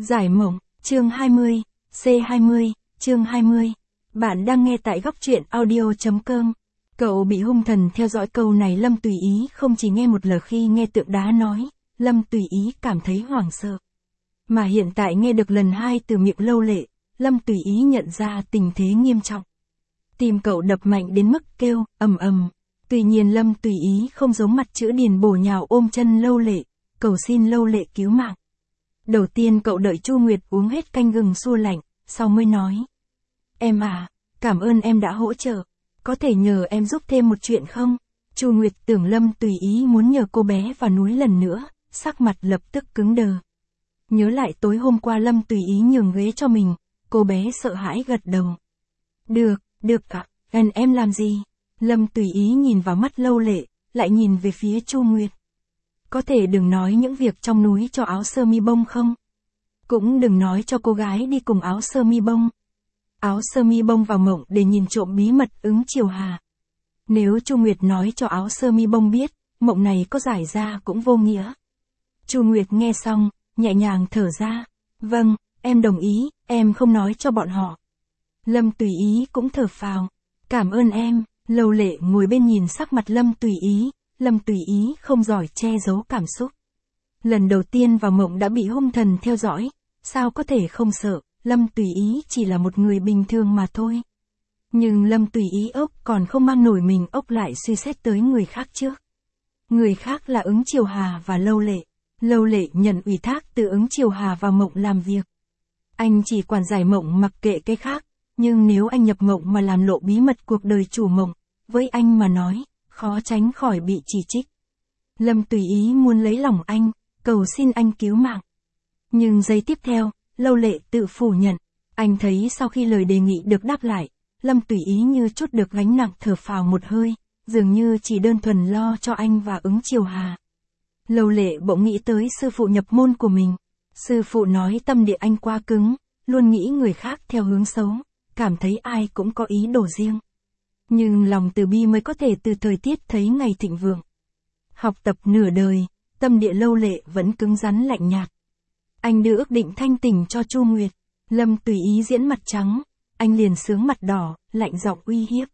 Giải mộng, chương 20, C20, chương 20. Bạn đang nghe tại góc truyện audio.com. Cậu bị hung thần theo dõi. Câu này Lâm Tùy Ý không chỉ nghe một lời khi nghe tượng đá nói, Lâm Tùy Ý cảm thấy hoảng sợ. Mà hiện tại nghe được lần hai từ miệng Lâu Lệ, Lâm Tùy Ý nhận ra tình thế nghiêm trọng. Tim cậu đập mạnh đến mức kêu, ầm ầm. Tuy nhiên Lâm Tùy Ý không giống mặt chữ điền bổ nhào ôm chân Lâu Lệ, cầu xin Lâu Lệ cứu mạng. Đầu tiên cậu đợi Chu Nguyệt uống hết canh gừng xua lạnh, sau mới nói. Em à, cảm ơn em đã hỗ trợ, có thể nhờ em giúp thêm một chuyện không? Chu Nguyệt tưởng Lâm Tùy Ý muốn nhờ cô bé vào núi lần nữa, sắc mặt lập tức cứng đờ. Nhớ lại tối hôm qua Lâm Tùy Ý nhường ghế cho mình, cô bé sợ hãi gật đầu. Được ạ, gần em làm gì? Lâm Tùy Ý nhìn vào mắt Lâu Lệ, lại nhìn về phía Chu Nguyệt. Có thể đừng nói những việc trong núi cho áo sơ mi bông không? Cũng đừng nói cho cô gái đi cùng áo sơ mi bông. Áo sơ mi bông vào mộng để nhìn trộm bí mật Ứng Triều Hà. Nếu Chu Nguyệt nói cho áo sơ mi bông biết, mộng này có giải ra cũng vô nghĩa. Chu Nguyệt nghe xong, nhẹ nhàng thở ra. Vâng, em đồng ý, em không nói cho bọn họ. Lâm Tùy Ý cũng thở phào. Cảm ơn em. Lâu Lệ ngồi bên nhìn sắc mặt Lâm Tùy Ý. Lâm Tùy Ý không giỏi che giấu cảm xúc. Lần đầu tiên vào mộng đã bị hung thần theo dõi, sao có thể không sợ, Lâm Tùy Ý chỉ là một người bình thường mà thôi. Nhưng Lâm Tùy Ý ốc còn không mang nổi mình ốc lại suy xét tới người khác trước. Người khác là Ứng Triều Hà và Lâu Lệ. Lâu Lệ nhận ủy thác từ Ứng Triều Hà vào mộng làm việc. Anh chỉ quản giải mộng mặc kệ cái khác, nhưng nếu anh nhập mộng mà làm lộ bí mật cuộc đời chủ mộng, với anh mà nói, khó tránh khỏi bị chỉ trích. Lâm Tùy Ý muốn lấy lòng anh, cầu xin anh cứu mạng. Nhưng giây tiếp theo, Lâu Lệ tự phủ nhận. Anh thấy sau khi lời đề nghị được đáp lại, Lâm Tùy Ý như trút được gánh nặng, thở phào một hơi, dường như chỉ đơn thuần lo cho anh và Ứng Triều Hà. Lâu Lệ bỗng nghĩ tới sư phụ nhập môn của mình. Sư phụ nói tâm địa anh quá cứng, luôn nghĩ người khác theo hướng xấu, cảm thấy ai cũng có ý đồ riêng. Nhưng lòng từ bi mới có thể từ thời tiết thấy ngày thịnh vượng. Học tập nửa đời, tâm địa Lâu Lệ vẫn cứng rắn lạnh nhạt. Anh đưa ước định thanh tình cho Chu Nguyệt. Lâm Tùy Ý diễn mặt trắng, anh liền sướng mặt đỏ, lạnh giọng uy hiếp.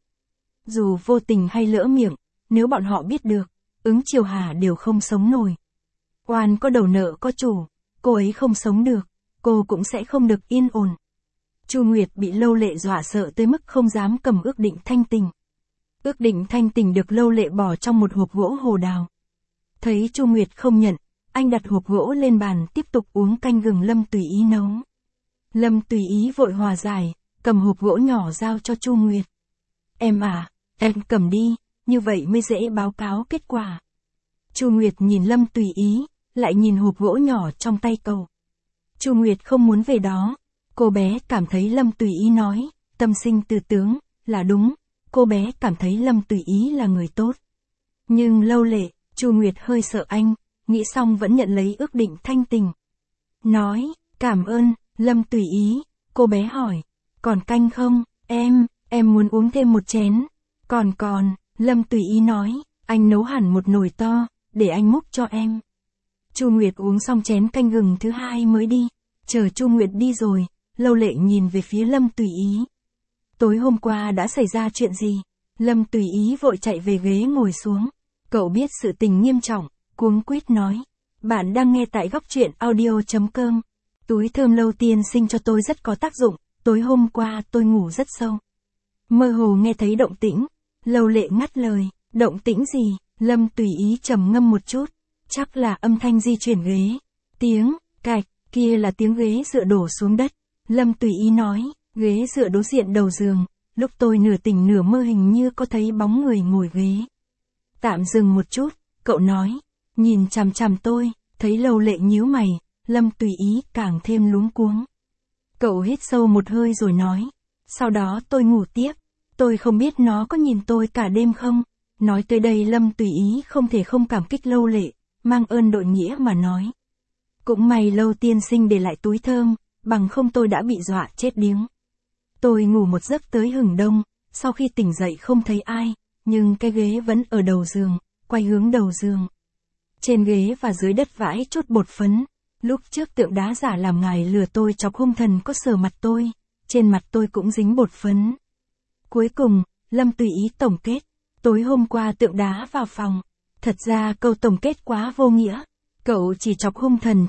Dù vô tình hay lỡ miệng, nếu bọn họ biết được, Ứng Triều Hà đều không sống nổi. Oan có đầu nợ có chủ, cô ấy không sống được, cô cũng sẽ không được yên ổn. Chu Nguyệt bị Lâu Lệ dọa sợ tới mức không dám cầm ước định thanh tình. Ước định thanh tình được Lâu Lệ bỏ trong một hộp gỗ hồ đào. Thấy Chu Nguyệt không nhận, anh đặt hộp gỗ lên bàn tiếp tục uống canh gừng Lâm Tùy Ý nấu. Lâm Tùy Ý vội hòa giải, cầm hộp gỗ nhỏ giao cho Chu Nguyệt. Em à, em cầm đi, như vậy mới dễ báo cáo kết quả. Chu Nguyệt nhìn Lâm Tùy Ý, lại nhìn hộp gỗ nhỏ trong tay cậu. Chu Nguyệt không muốn về đó. Cô bé cảm thấy Lâm Tùy Ý nói, tâm sinh từ tướng, là đúng. Cô bé cảm thấy Lâm Tùy Ý là người tốt. Nhưng Lâu Lệ, Chu Nguyệt hơi sợ anh, nghĩ xong vẫn nhận lấy ước định thanh tình. Nói, cảm ơn, Lâm Tùy Ý. Cô bé hỏi, còn canh không? Em muốn uống thêm một chén. Còn, Lâm Tùy Ý nói, anh nấu hẳn một nồi to, để anh múc cho em. Chu Nguyệt uống xong chén canh gừng thứ hai mới đi. Chờ Chu Nguyệt đi rồi, Lâu Lệ nhìn về phía Lâm Tùy Ý. Tối hôm qua đã xảy ra chuyện gì? Lâm Tùy Ý vội chạy về ghế ngồi xuống. Cậu biết sự tình nghiêm trọng, cuống quýt nói. Bạn đang nghe tại góc truyện audio.com. Túi thơm Lâu tiên sinh cho tôi rất có tác dụng, tối hôm qua tôi ngủ rất sâu. Mơ hồ nghe thấy động tĩnh. Lâu Lệ ngắt lời, động tĩnh gì? Lâm Tùy Ý trầm ngâm một chút. Chắc là âm thanh di chuyển ghế. Tiếng, cạch, kia là tiếng ghế dựa đổ xuống đất. Lâm Tùy Ý nói, ghế dựa đối diện đầu giường, lúc tôi nửa tỉnh nửa mơ hình như có thấy bóng người ngồi ghế. Tạm dừng một chút, cậu nói, nhìn chằm chằm tôi, thấy Lâu Lệ nhíu mày, Lâm Tùy Ý càng thêm luống cuống. Cậu hít sâu một hơi rồi nói, sau đó tôi ngủ tiếp, tôi không biết nó có nhìn tôi cả đêm không. Nói tới đây Lâm Tùy Ý không thể không cảm kích Lâu Lệ, mang ơn đội nghĩa mà nói. Cũng may Lâu tiên sinh để lại túi thơm, bằng không tôi đã bị dọa chết điếng. Tôi ngủ một giấc tới hửng đông, sau khi tỉnh dậy không thấy ai, nhưng cái ghế vẫn ở đầu giường, quay hướng đầu giường. Trên ghế và dưới đất vãi chút bột phấn, Lúc trước tượng đá giả làm ngài lừa tôi chọc hung thần có sờ mặt tôi, trên mặt tôi cũng dính bột phấn. Cuối cùng, Lâm tùy ý tổng kết, tối hôm qua tượng đá vào phòng. Thật ra câu tổng kết quá vô nghĩa. Cậu chỉ chọc hung thần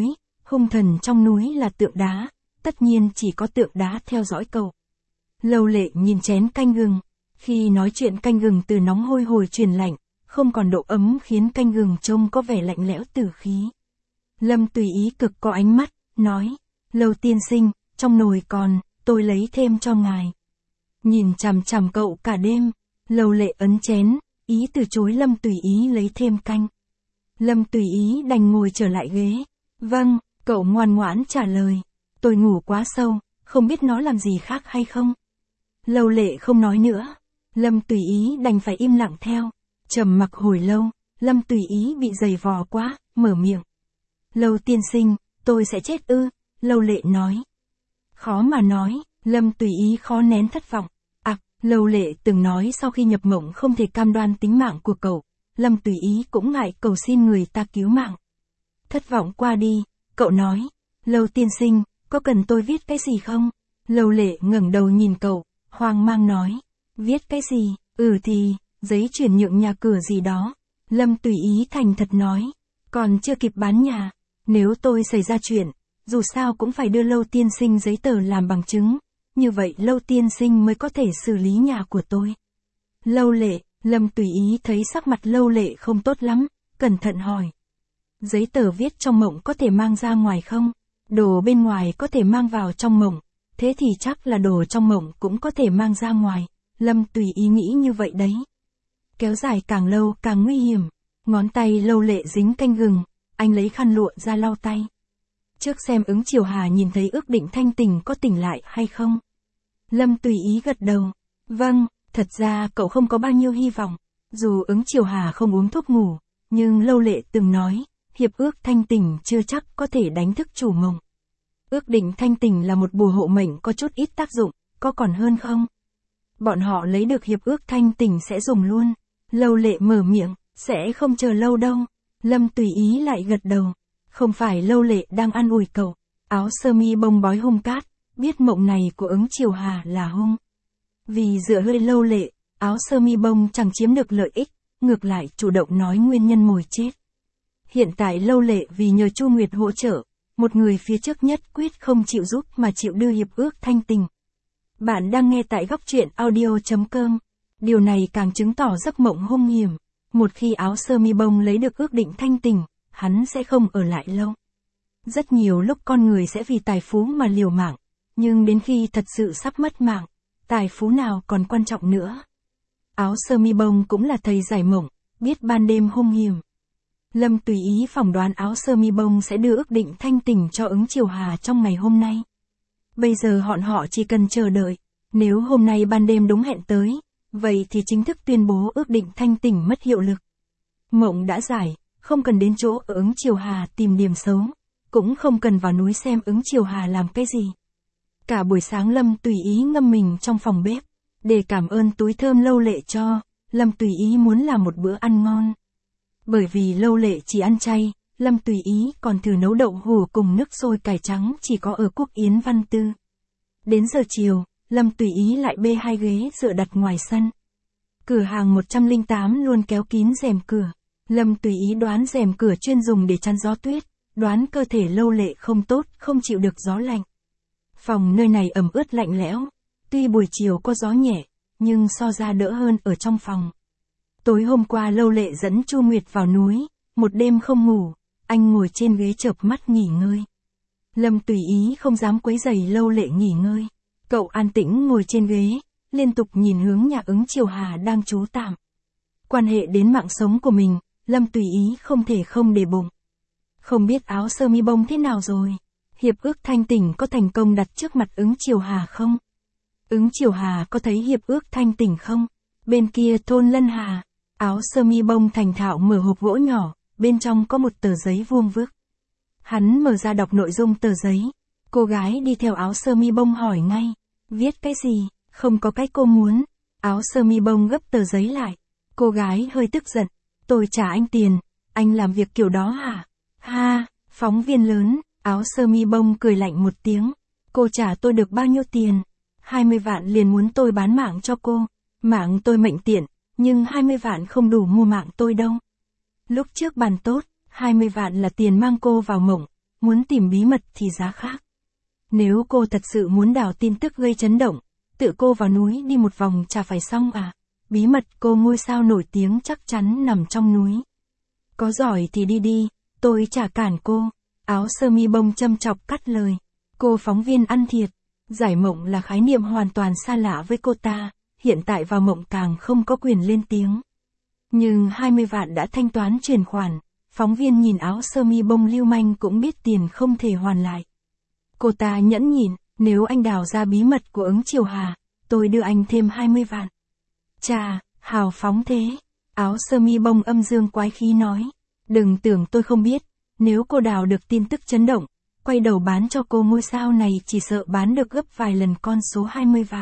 trong núi là tượng đá, tất nhiên chỉ có tượng đá theo dõi cậu. Lâu Lệ nhìn chén canh gừng, khi nói chuyện canh gừng từ nóng hôi hổi chuyển lạnh, không còn độ ấm khiến canh gừng trông có vẻ lạnh lẽo tử khí. Lâm tùy ý cực có ánh mắt, nói, Lâu tiên sinh, trong nồi còn, tôi lấy thêm cho ngài. Nhìn chằm chằm cậu cả đêm, Lâu Lệ ấn chén, ý từ chối Lâm tùy ý lấy thêm canh. Lâm tùy ý đành ngồi trở lại ghế. Vâng, cậu ngoan ngoãn trả lời. Tôi ngủ quá sâu, không biết nó làm gì khác hay không. Lâu Lệ không nói nữa. Lâm tùy ý đành phải im lặng theo. Trầm mặc hồi lâu, Lâm tùy ý bị giày vò quá, mở miệng. Lâu tiên sinh, tôi sẽ chết ư? Lâu Lệ nói. Khó mà nói, Lâm tùy ý khó nén thất vọng. Lâu Lệ từng nói sau khi nhập mộng không thể cam đoan tính mạng của cậu. Lâm tùy ý cũng ngại cầu xin người ta cứu mạng. Thất vọng qua đi, cậu nói, Lâu tiên sinh, có cần tôi viết cái gì không? Lâu Lệ ngẩng đầu nhìn cậu, hoang mang nói, viết cái gì? Thì, giấy chuyển nhượng nhà cửa gì đó. Lâm tùy ý thành thật nói, còn chưa kịp bán nhà, nếu tôi xảy ra chuyện, dù sao cũng phải đưa Lâu tiên sinh giấy tờ làm bằng chứng, như vậy Lâu tiên sinh mới có thể xử lý nhà của tôi. Lâu Lệ, Lâm tùy ý thấy sắc mặt Lâu Lệ không tốt lắm, cẩn thận hỏi. Giấy tờ viết trong mộng có thể mang ra ngoài không? Đồ bên ngoài có thể mang vào trong mộng, thế thì chắc là đồ trong mộng cũng có thể mang ra ngoài. Lâm tùy ý nghĩ như vậy đấy. Kéo dài càng lâu càng nguy hiểm. Ngón tay Lâu Lệ dính canh gừng, anh lấy khăn lụa ra lau tay. Trước xem Ứng Chiều Hà nhìn thấy ước định thanh tình có tỉnh lại hay không? Lâm tùy ý gật đầu. Vâng, thật ra cậu không có bao nhiêu hy vọng. Dù Ứng Chiều Hà không uống thuốc ngủ, nhưng Lâu Lệ từng nói, hiệp ước thanh tình chưa chắc có thể đánh thức chủ mộng. Ước định thanh tình là một bùa hộ mệnh có chút ít tác dụng, có còn hơn không? Bọn họ lấy được hiệp ước thanh tình sẽ dùng luôn. Lâu Lệ mở miệng, sẽ không chờ lâu đâu. Lâm tùy ý lại gật đầu. Không phải Lâu Lệ đang an ủi cậu. Áo sơ mi bông bói hung cát, biết mộng này của Ứng Chiều Hà là hung. Vì dựa hơi Lâu Lệ, áo sơ mi bông chẳng chiếm được lợi ích, ngược lại chủ động nói nguyên nhân mồi chết. Hiện tại Lâu Lệ vì nhờ Chu Nguyệt hỗ trợ, một người phía trước nhất quyết không chịu giúp mà chịu đưa hiệp ước thanh tình. Bạn đang nghe tại góc truyện audio.com. Điều này càng chứng tỏ giấc mộng hung hiểm. Một khi áo sơ mi bông lấy được ước định thanh tình, hắn sẽ không ở lại lâu. Rất nhiều lúc con người sẽ vì tài phú mà liều mạng, nhưng đến khi thật sự sắp mất mạng, tài phú nào còn quan trọng nữa. Áo sơ mi bông cũng là thầy giải mộng, biết ban đêm hung hiểm. Lâm tùy ý phỏng đoán áo sơ mi bông sẽ đưa ước định thanh tình cho Ứng Chiều Hà trong ngày hôm nay. Bây giờ họ chỉ cần chờ đợi, nếu hôm nay ban đêm đúng hẹn tới, vậy thì chính thức tuyên bố ước định thanh tình mất hiệu lực. Mộng đã giải, không cần đến chỗ ở Ứng Chiều Hà tìm điểm xấu, cũng không cần vào núi xem Ứng Chiều Hà làm cái gì. Cả buổi sáng Lâm tùy ý ngâm mình trong phòng bếp, để cảm ơn túi thơm Lâu Lệ cho, Lâm tùy ý muốn làm một bữa ăn ngon. Bởi vì Lâu Lệ chỉ ăn chay, Lâm tùy ý còn thử nấu đậu hủ cùng nước sôi cải trắng chỉ có ở Quốc Yến Văn Tư. Đến giờ chiều, Lâm tùy ý lại bê 2 ghế dựa đặt ngoài sân. Cửa hàng 108 luôn kéo kín rèm cửa. Lâm tùy ý đoán rèm cửa chuyên dùng để chắn gió tuyết, đoán cơ thể Lâu Lệ không tốt, không chịu được gió lạnh. Phòng nơi này ẩm ướt lạnh lẽo, tuy buổi chiều có gió nhẹ, nhưng so ra đỡ hơn ở trong phòng. Tối hôm qua Lâu Lệ dẫn Chu Nguyệt vào núi, một đêm không ngủ, anh ngồi trên ghế chợp mắt nghỉ ngơi. Lâm tùy ý không dám quấy rầy Lâu Lệ nghỉ ngơi. Cậu an tĩnh ngồi trên ghế, liên tục nhìn hướng nhà Ứng Chiều Hà đang trú tạm. Quan hệ đến mạng sống của mình, Lâm tùy ý không thể không để bụng. Không biết áo sơ mi bông thế nào rồi? Hiệp ước thanh tình có thành công đặt trước mặt Ứng Chiều Hà không? Ứng Chiều Hà có thấy hiệp ước thanh tình không? Bên kia thôn Lân Hà, áo sơ mi bông thành thạo mở hộp gỗ nhỏ, bên trong có một tờ giấy vuông vức. Hắn mở ra đọc nội dung tờ giấy. Cô gái đi theo áo sơ mi bông hỏi ngay, viết cái gì? Không có cái cô muốn. Áo sơ mi bông gấp tờ giấy lại. Cô gái hơi tức giận, tôi trả anh tiền, anh làm việc kiểu đó hả? Ha, Phóng viên lớn, áo sơ mi bông cười lạnh một tiếng. Cô trả tôi được bao nhiêu tiền? 20 vạn liền muốn tôi bán mạng cho cô. Mạng tôi mệnh tiện, nhưng 20 vạn không đủ mua mạng tôi đâu. Lúc trước bàn tốt, 20 vạn là tiền mang cô vào mộng, muốn tìm bí mật thì giá khác. Nếu cô thật sự muốn đào tin tức gây chấn động, tự cô vào núi đi một vòng chả phải xong à? Bí mật cô ngôi sao nổi tiếng chắc chắn nằm trong núi. Có giỏi thì đi đi, tôi chả cản cô. Áo sơ mi bông châm chọc cắt lời. Cô phóng viên ăn thiệt. Giải mộng là khái niệm hoàn toàn xa lạ với cô ta, hiện tại vào mộng càng không có quyền lên tiếng. Nhưng 20 vạn đã thanh toán chuyển khoản, phóng viên nhìn áo sơ mi bông lưu manh cũng biết tiền không thể hoàn lại. Cô ta nhẫn nhịn, nếu anh đào ra bí mật của Ứng Triều Hà, tôi đưa anh thêm 20 vạn. Chà, hào phóng thế. Áo sơ mi bông âm dương quái khí nói. Đừng tưởng tôi không biết, nếu cô đào được tin tức chấn động, quay đầu bán cho cô ngôi sao này chỉ sợ bán được gấp vài lần con số 20 vạn.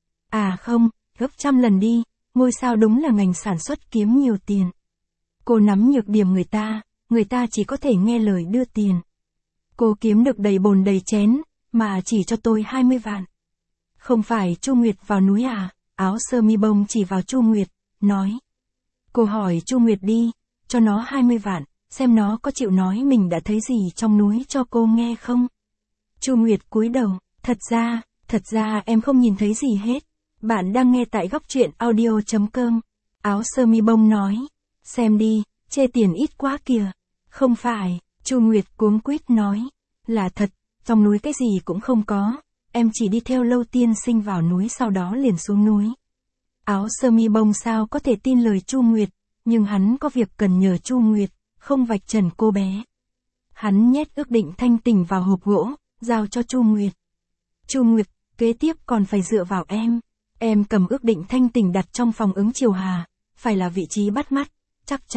À không, gấp trăm lần đi, ngôi sao đúng là ngành sản xuất kiếm nhiều tiền. Cô nắm nhược điểm người ta chỉ có thể nghe lời đưa tiền. Cô kiếm được đầy bồn đầy chén, mà chỉ cho tôi 20 vạn. Không phải Chu Nguyệt vào núi à? Áo sơ mi bông chỉ vào Chu Nguyệt, nói. Cô hỏi Chu Nguyệt đi, cho nó 20 vạn, xem nó có chịu nói mình đã thấy gì trong núi cho cô nghe không? Chu Nguyệt cúi đầu, thật ra em không nhìn thấy gì hết. Bạn đang nghe tại góc truyện audio.com. Áo sơ mi bông nói. Xem đi, chê tiền ít quá kìa. Không phải, Chu Nguyệt cuống quýt nói. Là thật, trong núi cái gì cũng không có. Em chỉ đi theo Lâu tiên sinh vào núi sau đó liền xuống núi. Áo sơ mi bông sao có thể tin lời Chu Nguyệt, nhưng hắn có việc cần nhờ Chu Nguyệt, không vạch trần cô bé. Hắn nhét ước định thanh tình vào hộp gỗ, giao cho Chu Nguyệt. Chu Nguyệt, kế tiếp còn phải dựa vào em. Em cầm ước định thanh tình đặt trong phòng Ứng Triều Hà, phải là vị trí bắt mắt, chắc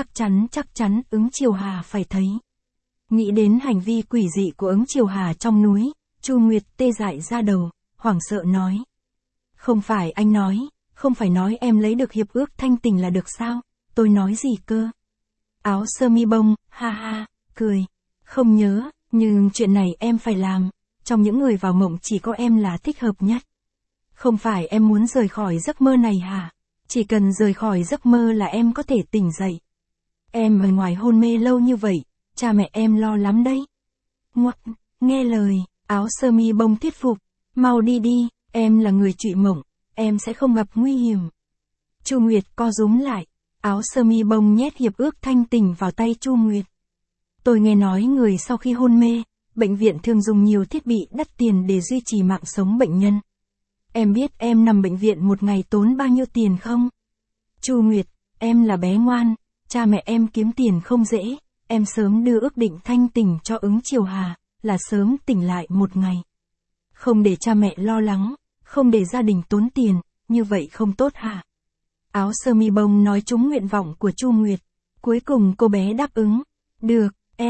chắn Ứng Triều Hà phải thấy. Nghĩ đến hành vi quỷ dị của Ứng Triều Hà trong núi, Chu Nguyệt tê dại ra đầu, hoảng sợ nói. Không phải anh nói, không phải nói em lấy được hiệp ước thanh tình là được sao, tôi nói gì cơ? Áo sơ mi bông, ha ha, cười. Không nhớ, nhưng chuyện này em phải làm, trong những người vào mộng chỉ có em là thích hợp nhất. Không phải em muốn rời khỏi giấc mơ này hả? Chỉ cần rời khỏi giấc mơ là em có thể tỉnh dậy. Em ở ngoài hôn mê lâu như vậy, cha mẹ em lo lắm đấy. Ngoặc, nghe lời, áo sơ mi bông thuyết phục. Mau đi đi, em là người trụy mộng, em sẽ không gặp nguy hiểm. Chu Nguyệt co rúm lại, áo sơ mi bông nhét hiệp ước thanh tình vào tay Chu Nguyệt. Tôi nghe nói người sau khi hôn mê, bệnh viện thường dùng nhiều thiết bị đắt tiền để duy trì mạng sống bệnh nhân. Em biết em nằm bệnh viện một ngày tốn bao nhiêu tiền không? Chu Nguyệt, em là bé ngoan, cha mẹ em kiếm tiền không dễ, em sớm đưa ước định thanh tình cho Ứng Triều Hà, là sớm tỉnh lại một ngày. Không để cha mẹ lo lắng, không để gia đình tốn tiền, như vậy không tốt hả? Áo sơ mi bông nói trúng nguyện vọng của Chu Nguyệt. Cuối cùng cô bé đáp ứng. Được,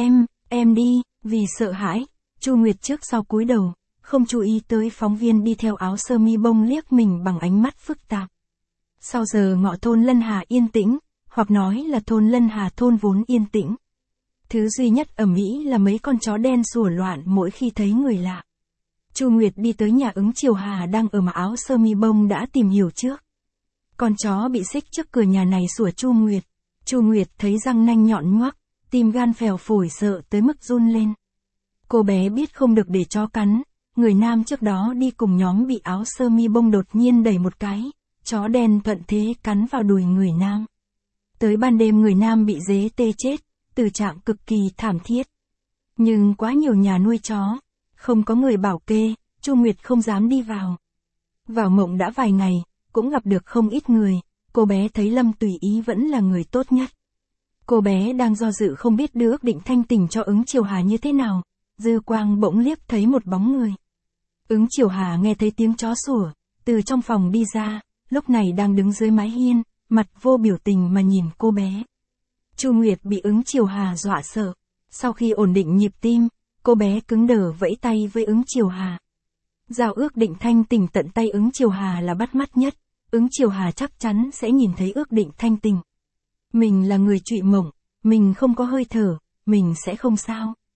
em đi, vì sợ hãi. Chu Nguyệt trước sau cúi đầu, không chú ý tới phóng viên đi theo áo sơ mi bông liếc mình bằng ánh mắt phức tạp. Sau giờ ngọ thôn Lân Hà yên tĩnh, hoặc nói là thôn Lân Hà thôn vốn yên tĩnh. Thứ duy nhất ầm ĩ là mấy con chó đen sủa loạn mỗi khi thấy người lạ. Chu Nguyệt đi tới nhà Ứng Triều Hà đang ở mà áo sơ mi bông đã tìm hiểu trước. Con chó bị xích trước cửa nhà này sủa Chu Nguyệt. Chu Nguyệt thấy răng nanh nhọn ngoác, tim gan phèo phổi sợ tới mức run lên. Cô bé biết không được để chó cắn, người nam trước đó đi cùng nhóm bị áo sơ mi bông đột nhiên đẩy một cái, chó đen thuận thế cắn vào đùi người nam. Tới ban đêm người nam bị dế tê chết, tình trạng cực kỳ thảm thiết. Nhưng quá nhiều nhà nuôi chó, không có người bảo kê, Chu Nguyệt không dám đi vào. Vào mộng đã vài ngày, cũng gặp được không ít người, cô bé thấy Lâm Tùy Ý vẫn là người tốt nhất. Cô bé đang do dự không biết đưa ước định thanh tình cho Ứng Triều Hà như thế nào, dư quang bỗng liếc thấy một bóng người. Ứng Triều Hà nghe thấy tiếng chó sủa, từ trong phòng đi ra, lúc này đang đứng dưới mái hiên, mặt vô biểu tình mà nhìn cô bé. Chu Nguyệt bị Ứng Triều Hà dọa sợ, sau khi ổn định nhịp tim, cô bé cứng đờ vẫy tay với Ứng Triều Hà. Giao ước định thanh tình tận tay Ứng Triều Hà là bắt mắt nhất, Ứng Triều Hà chắc chắn sẽ nhìn thấy ước định thanh tình. Mình là người trụy mộng, mình không có hơi thở, mình sẽ không sao.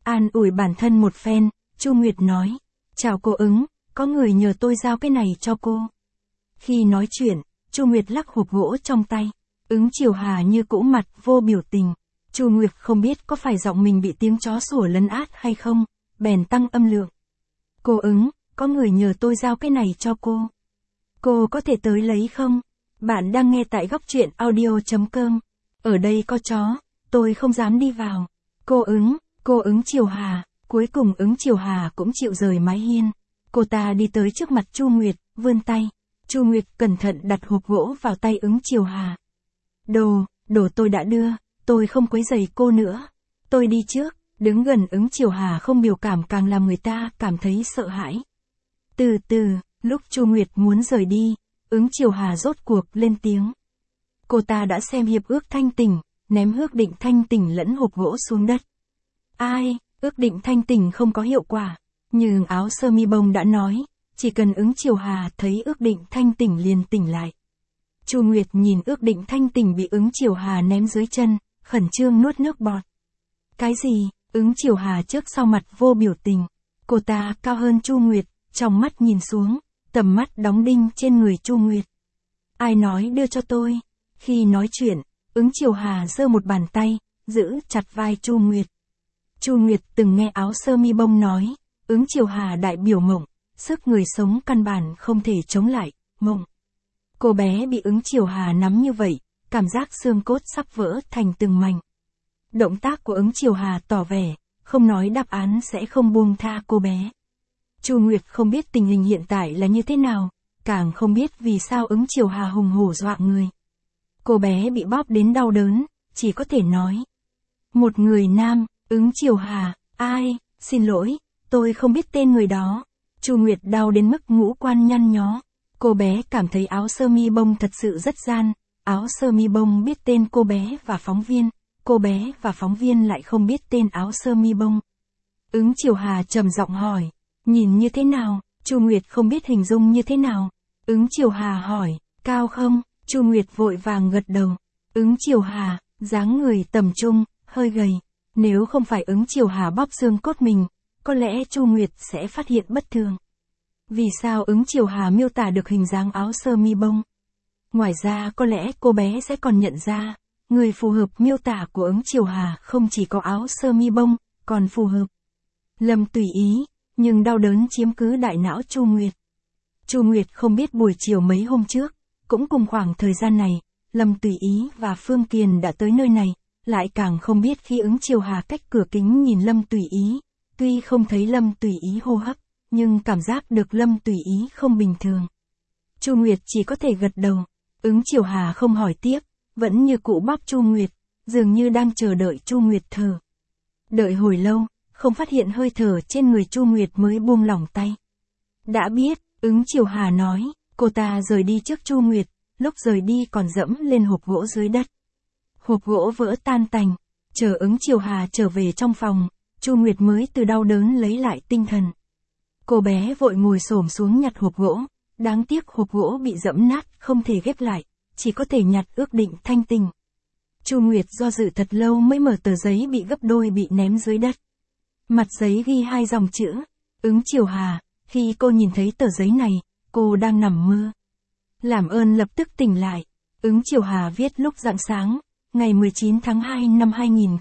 An ủi bản thân một phen, Chu Nguyệt nói, chào cô Ứng, có người nhờ tôi giao cái này cho cô. Khi nói chuyện, Chu Nguyệt lắc hộp gỗ trong tay, Ứng Chiều Hà như cũ mặt vô biểu tình. Chu Nguyệt không biết có phải giọng mình bị tiếng chó sủa lấn át hay không, bèn tăng âm lượng. Cô Ứng, có người nhờ tôi giao cái này cho cô. Cô có thể tới lấy không? Bạn đang nghe tại góc truyện audio.com. Ở đây có chó, tôi không dám đi vào. Cô Ứng Chiều Hà, cuối cùng Ứng Chiều Hà cũng chịu rời mái hiên. Cô ta đi tới trước mặt Chu Nguyệt, vươn tay. Chu Nguyệt cẩn thận đặt hộp gỗ vào tay Ứng Chiều Hà. Đồ tôi đã đưa, tôi không quấy rầy cô nữa. Tôi đi trước. Đứng gần Ứng Chiều Hà không biểu cảm càng làm người ta cảm thấy sợ hãi. Từ từ, lúc Chu Nguyệt muốn rời đi, Ứng Chiều Hà rốt cuộc lên tiếng. Cô ta đã xem hiệp ước thanh tình, ném ước định thanh tình lẫn hộp gỗ xuống đất. Ai, ước định thanh tình không có hiệu quả. Nhưng áo sơ mi bông đã nói, chỉ cần Ứng Chiều Hà thấy ước định thanh tình liền tỉnh lại. Chu Nguyệt nhìn ước định thanh tình bị Ứng Chiều Hà ném dưới chân, khẩn trương nuốt nước bọt. Cái gì? Ứng Chiều Hà trước sau mặt vô biểu tình. Cô ta cao hơn Chu Nguyệt, trong mắt nhìn xuống, tầm mắt đóng đinh trên người Chu Nguyệt. Ai nói đưa cho tôi? Khi nói chuyện, Ứng Chiều Hà giơ một bàn tay, giữ chặt vai Chu Nguyệt. Chu Nguyệt từng nghe áo sơ mi bông nói, Ứng Chiều Hà đại biểu mộng, sức người sống căn bản không thể chống lại, mộng. Cô bé bị Ứng Chiều Hà nắm như vậy, cảm giác xương cốt sắp vỡ thành từng mảnh. Động tác của Ứng Chiều Hà tỏ vẻ, không nói đáp án sẽ không buông tha cô bé. Chu Nguyệt không biết tình hình hiện tại là như thế nào, càng không biết vì sao Ứng Chiều Hà hùng hổ dọa người. Cô bé bị bóp đến đau đớn, chỉ có thể nói. Một người nam, Ứng Chiều Hà, ai, xin lỗi, tôi không biết tên người đó. Chu Nguyệt đau đến mức ngũ quan nhăn nhó. Cô bé cảm thấy áo sơ mi bông thật sự rất gian, áo sơ mi bông biết tên cô bé và phóng viên. Cô bé và phóng viên lại không biết tên áo sơ mi bông. Ứng Chiều Hà trầm giọng hỏi, nhìn như thế nào? Chu Nguyệt không biết hình dung như thế nào. Ứng Chiều Hà hỏi, cao không? Chu Nguyệt vội vàng gật đầu. Ứng Chiều Hà, dáng người tầm trung, hơi gầy. Nếu không phải Ứng Chiều Hà bóp xương cốt mình, có lẽ Chu Nguyệt sẽ phát hiện bất thường. Vì sao Ứng Chiều Hà miêu tả được hình dáng áo sơ mi bông? Ngoài ra có lẽ cô bé sẽ còn nhận ra, người phù hợp miêu tả của Ứng Chiều Hà không chỉ có áo sơ mi bông, còn phù hợp. Lâm tùy ý, nhưng đau đớn chiếm cứ đại não Chu Nguyệt. Chu Nguyệt không biết buổi chiều mấy hôm trước, cũng cùng khoảng thời gian này, Lâm tùy ý và Phương Kiền đã tới nơi này, lại càng không biết khi Ứng Chiều Hà cách cửa kính nhìn Lâm tùy ý, tuy không thấy Lâm tùy ý hô hấp, nhưng cảm giác được Lâm tùy ý không bình thường. Chu Nguyệt chỉ có thể gật đầu, Ứng Chiều Hà không hỏi tiếp, vẫn như cũ bóp Chu Nguyệt, dường như đang chờ đợi Chu Nguyệt thở. Đợi hồi lâu, không phát hiện hơi thở trên người Chu Nguyệt mới buông lỏng tay. Đã biết, Ứng Chiều Hà nói, cô ta rời đi trước Chu Nguyệt, lúc rời đi còn dẫm lên hộp gỗ dưới đất. Hộp gỗ vỡ tan tành, chờ Ứng Chiều Hà trở về trong phòng, Chu Nguyệt mới từ đau đớn lấy lại tinh thần. Cô bé vội ngồi xổm xuống nhặt hộp gỗ, đáng tiếc hộp gỗ bị dẫm nát không thể ghép lại, chỉ có thể nhặt ước định thanh tình. Chu Nguyệt do dự thật lâu mới mở tờ giấy bị gấp đôi bị ném dưới đất. Mặt giấy ghi 2 dòng chữ, Ứng Chiều Hà, khi cô nhìn thấy tờ giấy này, cô đang nằm mơ. Làm ơn lập tức tỉnh lại. Ứng Chiều Hà viết lúc rạng sáng, ngày 19 tháng 2 năm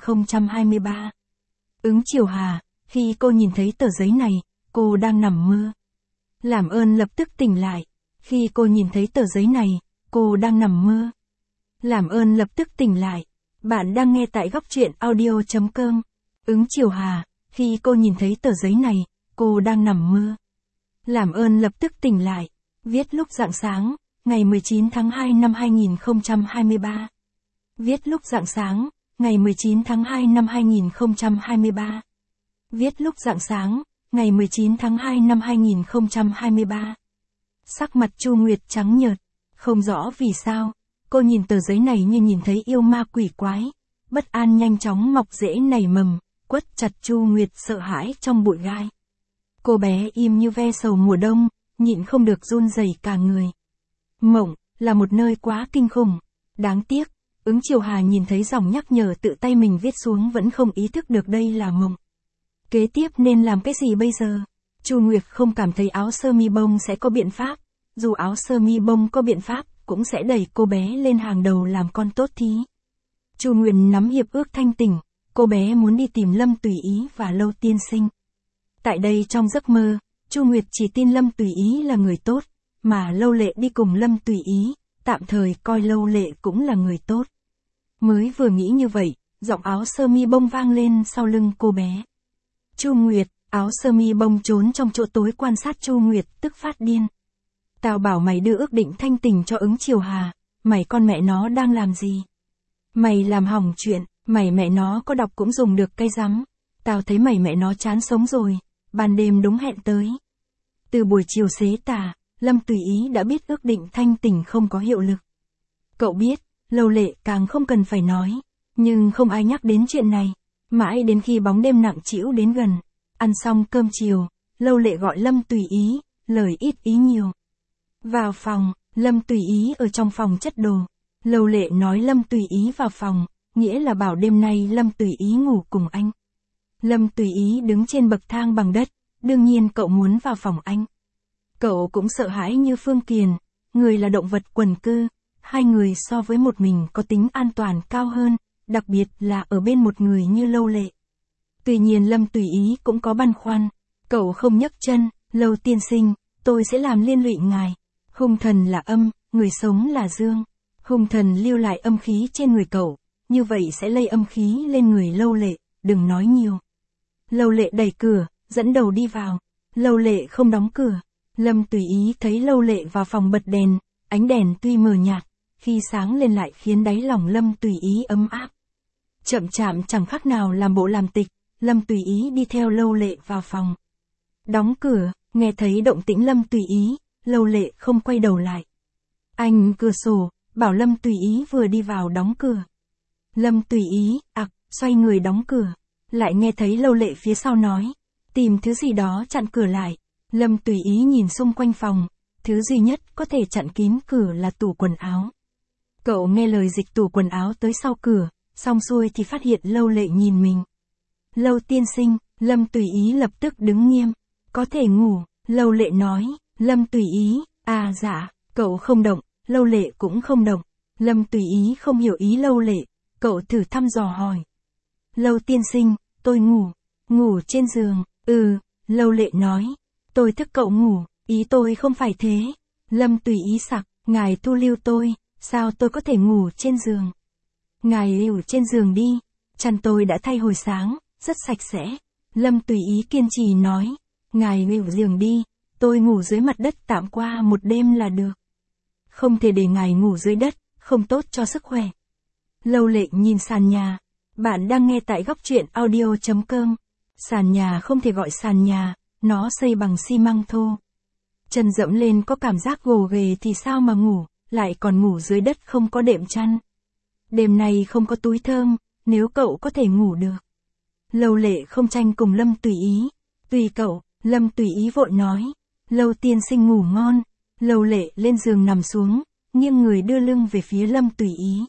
2023. Ứng Chiều Hà, khi cô nhìn thấy tờ giấy này, cô đang nằm mơ. Làm ơn lập tức tỉnh lại. Khi cô nhìn thấy tờ giấy này, cô đang nằm mơ. Làm ơn lập tức tỉnh lại. Bạn đang nghe tại góc truyện audio.com. Ứng Chiều Hà, khi cô nhìn thấy tờ giấy này, cô đang nằm mơ. Làm ơn lập tức tỉnh lại. Viết lúc rạng sáng, ngày 19 tháng 2 năm 2023. Viết lúc rạng sáng, ngày 19 tháng 2 năm 2023. Viết lúc rạng sáng, ngày 19 tháng 2 năm 2023. Sắc mặt Chu Nguyệt trắng nhợt, không rõ vì sao, cô nhìn tờ giấy này như nhìn thấy yêu ma quỷ quái, bất an nhanh chóng mọc rễ nảy mầm, quất chặt Chu Nguyệt sợ hãi trong bụi gai. Cô bé im như ve sầu mùa đông, nhịn không được run rẩy cả người. Mộng, là một nơi quá kinh khủng, đáng tiếc, Ứng Chiều Hà nhìn thấy dòng nhắc nhở tự tay mình viết xuống vẫn không ý thức được đây là mộng. Kế tiếp nên làm cái gì bây giờ? Chu Nguyệt không cảm thấy áo sơ mi bông sẽ có biện pháp, dù áo sơ mi bông có biện pháp, cũng sẽ đẩy cô bé lên hàng đầu làm con tốt thí. Chu Nguyệt nắm hiệp ước thanh tỉnh, cô bé muốn đi tìm Lâm Tùy Ý và Lâu Tiên Sinh. Tại đây trong giấc mơ, Chu Nguyệt chỉ tin Lâm Tùy Ý là người tốt, mà Lâu Lệ đi cùng Lâm Tùy Ý, tạm thời coi Lâu Lệ cũng là người tốt. Mới vừa nghĩ như vậy, giọng áo sơ mi bông vang lên sau lưng cô bé. Chu Nguyệt, áo sơ mi bông trốn trong chỗ tối quan sát Chu Nguyệt tức phát điên. Tao bảo mày đưa ước định thanh tình cho ứng Triều Hà, mày con mẹ nó đang làm gì? Mày làm hỏng chuyện, mày mẹ nó có đọc cũng dùng được cái rắm. Tao thấy mày mẹ nó chán sống rồi, ban đêm đúng hẹn tới. Từ buổi chiều xế tà, Lâm Tùy Ý đã biết ước định thanh tình không có hiệu lực. Cậu biết, Lâu Lệ càng không cần phải nói, nhưng không ai nhắc đến chuyện này. Mãi đến khi bóng đêm nặng trĩu đến gần, ăn xong cơm chiều, Lâu Lệ gọi Lâm Tùy Ý, lời ít ý nhiều. Vào phòng, Lâm Tùy Ý ở trong phòng chất đồ. Lâu Lệ nói Lâm Tùy Ý vào phòng, nghĩa là bảo đêm nay Lâm Tùy Ý ngủ cùng anh. Lâm Tùy Ý đứng trên bậc thang bằng đất, đương nhiên cậu muốn vào phòng anh. Cậu cũng sợ hãi như Phương Kiền, người là động vật quần cư, hai người so với một mình có tính an toàn cao hơn, đặc biệt là ở bên một người như Lâu Lệ. Tuy nhiên Lâm Tùy Ý cũng có băn khoăn, cậu không nhấc chân, Lâu Tiên Sinh, tôi sẽ làm liên lụy ngài. Hung thần là âm, người sống là dương. Hung thần lưu lại âm khí trên người cậu, như vậy sẽ lây âm khí lên người Lâu Lệ, đừng nói nhiều. Lâu Lệ đẩy cửa, dẫn đầu đi vào. Lâu Lệ không đóng cửa. Lâm Tùy Ý thấy Lâu Lệ vào phòng bật đèn, ánh đèn tuy mờ nhạt, khi sáng lên lại khiến đáy lòng Lâm Tùy Ý ấm áp. Chậm chạp chẳng khác nào làm bộ làm tịch, Lâm Tùy Ý đi theo Lâu Lệ vào phòng. Đóng cửa, nghe thấy động tĩnh Lâm Tùy Ý, Lâu Lệ không quay đầu lại. Anh cửa sổ, bảo Lâm Tùy Ý vừa đi vào đóng cửa. Lâm Tùy Ý, xoay người đóng cửa. Lại nghe thấy Lâu Lệ phía sau nói, tìm thứ gì đó chặn cửa lại. Lâm Tùy Ý nhìn xung quanh phòng, thứ duy nhất có thể chặn kín cửa là tủ quần áo. Cậu nghe lời dịch tủ quần áo tới sau cửa, xong xuôi thì phát hiện Lâu Lệ nhìn mình. Lâu Tiên Sinh, Lâm Tùy Ý lập tức đứng nghiêm. Có thể ngủ, Lâu Lệ nói. Lâm Tùy Ý, dạ, cậu không động, Lâu Lệ cũng không động. Lâm Tùy Ý không hiểu ý Lâu Lệ, cậu thử thăm dò hỏi. Lâu Tiên Sinh, tôi ngủ trên giường. Lâu Lệ nói. Tôi thức cậu ngủ, ý tôi không phải thế. Lâm Tùy Ý sặc, ngài thu lưu tôi, sao tôi có thể ngủ trên giường? Ngài lưu trên giường đi, chăn tôi đã thay hồi sáng, rất sạch sẽ. Lâm Tùy Ý kiên trì nói, ngài lưu giường đi, tôi ngủ dưới mặt đất tạm qua một đêm là được. Không thể để ngài ngủ dưới đất, không tốt cho sức khỏe. Lâu Lệ nhìn sàn nhà, bạn đang nghe tại góc truyện audio.com. Sàn nhà không thể gọi sàn nhà, nó xây bằng xi măng thô. Chân dẫm lên có cảm giác gồ ghề thì sao mà ngủ, lại còn ngủ dưới đất không có đệm chăn. Đêm nay không có túi thơm, nếu cậu có thể ngủ được. Lâu Lệ không tranh cùng Lâm Tùy Ý. Tùy cậu, Lâm Tùy Ý vội nói. Lâu Tiên Sinh ngủ ngon. Lâu Lệ lên giường nằm xuống, nghiêng người đưa lưng về phía Lâm Tùy Ý.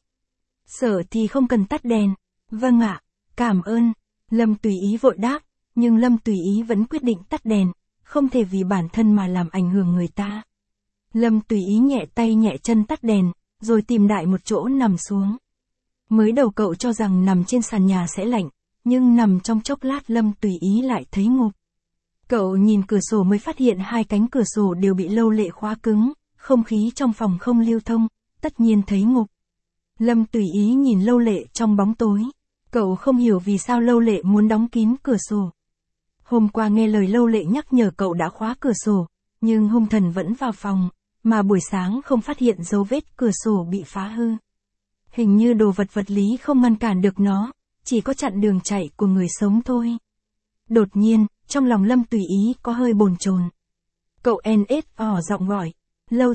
Sợ thì không cần tắt đèn. Vâng ạ, cảm ơn. Lâm Tùy Ý vội đáp, nhưng Lâm Tùy Ý vẫn quyết định tắt đèn, không thể vì bản thân mà làm ảnh hưởng người ta. Lâm Tùy Ý nhẹ tay nhẹ chân tắt đèn, rồi tìm đại một chỗ nằm xuống. Mới đầu cậu cho rằng nằm trên sàn nhà sẽ lạnh, nhưng nằm trong chốc lát Lâm Tùy Ý lại thấy ngộp. Cậu nhìn cửa sổ mới phát hiện hai cánh cửa sổ đều bị Lâu Lệ khóa cứng, không khí trong phòng không lưu thông, tất nhiên thấy ngộp. Lâm Tùy Ý nhìn Lâu Lệ trong bóng tối. Cậu không hiểu vì sao Lâu Lệ muốn đóng kín cửa sổ. Hôm qua nghe lời Lâu Lệ nhắc nhở cậu đã khóa cửa sổ, nhưng hung thần vẫn vào phòng, mà buổi sáng không phát hiện dấu vết cửa sổ bị phá hư. Hình như đồ vật vật lý không ngăn cản được nó, chỉ có chặn đường chạy của người sống thôi. Đột nhiên, trong lòng Lâm Tùy Ý có hơi bồn chồn. Cậu giọng gọi. Lâu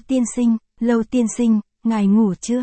Tiên Sinh, ngài ngủ chưa?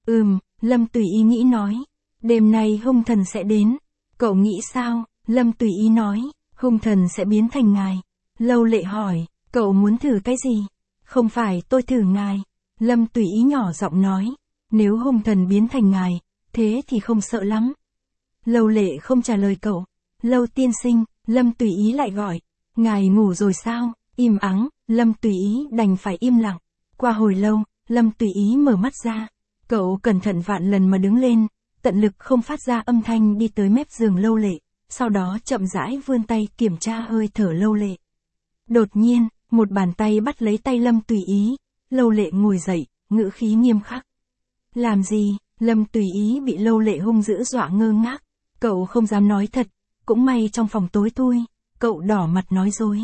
Lâm Tùy Ý nghĩ nói. Đêm nay hung thần sẽ đến. Cậu nghĩ sao? Lâm Tùy Ý nói. Hung thần sẽ biến thành ngài. Lâu Lệ hỏi. Cậu muốn thử cái gì? Không phải tôi thử ngài. Lâm Tùy Ý nhỏ giọng nói. Nếu hung thần biến thành ngài, thế thì không sợ lắm. Lâu Lệ không trả lời cậu. Lâu Tiên Sinh, Lâm Tùy Ý lại gọi, ngài ngủ rồi sao? Im ắng, Lâm Tùy Ý đành phải im lặng. Qua hồi lâu, Lâm Tùy Ý mở mắt ra. Cậu cẩn thận vạn lần mà đứng lên, tận lực không phát ra âm thanh đi tới mép giường Lâu Lệ, sau đó chậm rãi vươn tay kiểm tra hơi thở Lâu Lệ. Đột nhiên, một bàn tay bắt lấy tay Lâm Tùy Ý, Lâu Lệ ngồi dậy, ngữ khí nghiêm khắc. Làm gì? Lâm Tùy Ý bị Lâu Lệ hung dữ dọa ngơ ngác, cậu không dám nói thật, cũng may trong phòng tối thui, cậu đỏ mặt nói dối.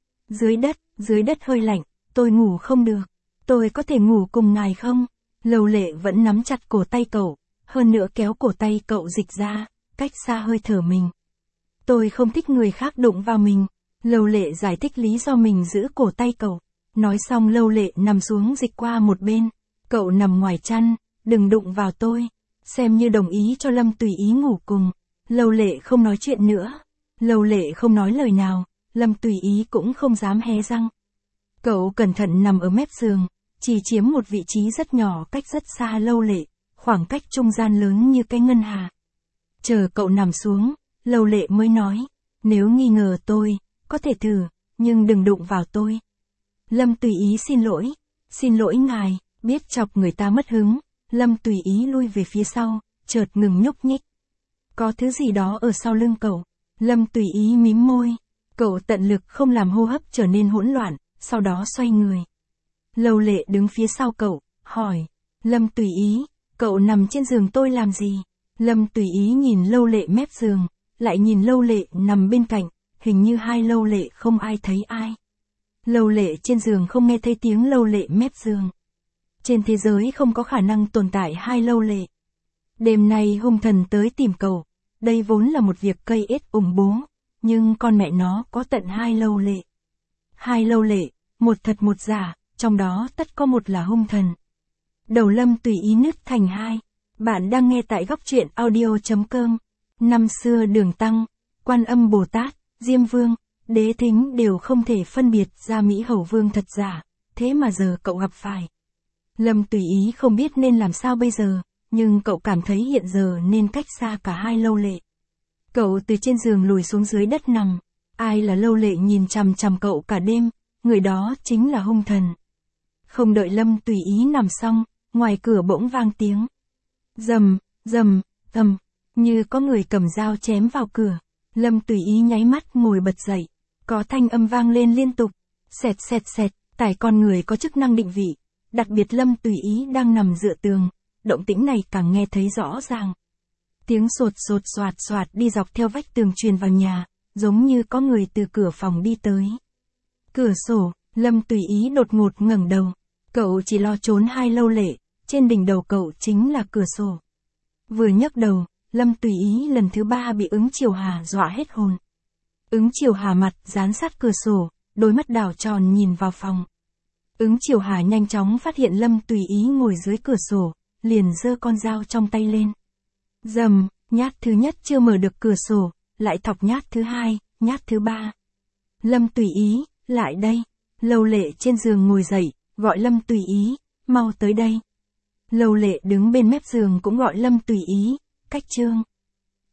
Dưới đất hơi lạnh, tôi ngủ không được, tôi có thể ngủ cùng ngài không? Lâu Lệ vẫn nắm chặt cổ tay cậu, hơn nữa kéo cổ tay cậu dịch ra, cách xa hơi thở mình. Tôi không thích người khác đụng vào mình. Lâu Lệ giải thích lý do mình giữ cổ tay cậu. Nói xong Lâu Lệ nằm xuống dịch qua một bên. Cậu nằm ngoài chăn, đừng đụng vào tôi. Xem như đồng ý cho Lâm Tùy Ý ngủ cùng. Lâu Lệ không nói chuyện nữa. Lâu Lệ không nói lời nào, Lâm Tùy Ý cũng không dám hé răng. Cậu cẩn thận nằm ở mép giường, chỉ chiếm một vị trí rất nhỏ cách rất xa Lâu Lệ, khoảng cách trung gian lớn như cái ngân hà. Chờ cậu nằm xuống, Lâu Lệ mới nói, nếu nghi ngờ tôi, có thể thử, nhưng đừng đụng vào tôi. Lâm Tùy Ý xin lỗi ngài, biết chọc người ta mất hứng. Lâm Tùy Ý lui về phía sau, chợt ngừng nhúc nhích. Có thứ gì đó ở sau lưng cậu. Lâm Tùy Ý mím môi, cậu tận lực không làm hô hấp trở nên hỗn loạn, sau đó xoay người. Lâu Lệ đứng phía sau cậu, hỏi, Lâm Tùy Ý, cậu nằm trên giường tôi làm gì? Lâm Tùy Ý nhìn Lâu Lệ mép giường, lại nhìn Lâu Lệ nằm bên cạnh, hình như hai Lâu Lệ không ai thấy ai. Lâu Lệ trên giường không nghe thấy tiếng Lâu Lệ mép giường. Trên thế giới không có khả năng tồn tại hai Lâu Lệ. Đêm nay hung thần tới tìm cậu, đây vốn là một việc cây ết ủng bố, nhưng con mẹ nó có tận hai Lâu Lệ. Hai Lâu Lệ, một thật một giả, trong đó tất có một là hung thần. Đầu Lâm Tùy Ý nứt thành hai. Bạn đang nghe tại góc truyện audio.com. Năm xưa Đường Tăng, Quan Âm Bồ Tát, Diêm Vương, Đế Thính đều không thể phân biệt ra Mỹ Hầu Vương thật giả, thế mà giờ cậu gặp phải. Lâm Tùy Ý không biết nên làm sao bây giờ, nhưng cậu cảm thấy hiện giờ nên cách xa cả hai Lâu Lệ. Cậu từ trên giường lùi xuống dưới đất nằm, ai là Lâu Lệ nhìn chằm chằm cậu cả đêm, người đó chính là hung thần. Không đợi Lâm Tùy Ý nằm xong, ngoài cửa bỗng vang tiếng. Rầm, rầm, rầm, như có người cầm dao chém vào cửa. Lâm Tùy Ý nháy mắt ngồi bật dậy, có thanh âm vang lên liên tục, xẹt xẹt xẹt, tải con người có chức năng định vị, đặc biệt Lâm Tùy Ý đang nằm dựa tường, động tĩnh này càng nghe thấy rõ ràng. Tiếng sột sột soạt soạt đi dọc theo vách tường truyền vào nhà, giống như có người từ cửa phòng đi tới. Cửa sổ, Lâm Tùy Ý đột ngột ngẩng đầu, cậu chỉ lo trốn hai Lâu Lệ, trên đỉnh đầu cậu chính là cửa sổ. Vừa nhấc đầu, Lâm Tùy Ý lần thứ ba bị Ứng Chiều Hà dọa hết hồn. Ứng Chiều Hà mặt dán sát cửa sổ, đôi mắt đảo tròn nhìn vào phòng. Ứng Chiều Hà nhanh chóng phát hiện Lâm Tùy Ý ngồi dưới cửa sổ, liền giơ con dao trong tay lên. Rầm, nhát thứ nhất chưa mở được cửa sổ, lại thọc nhát thứ hai, nhát thứ ba. Lâm Tùy Ý, lại đây. Lâu Lệ trên giường ngồi dậy, gọi Lâm Tùy Ý, mau tới đây. Lâu Lệ đứng bên mép giường cũng gọi Lâm Tùy Ý, cách chương.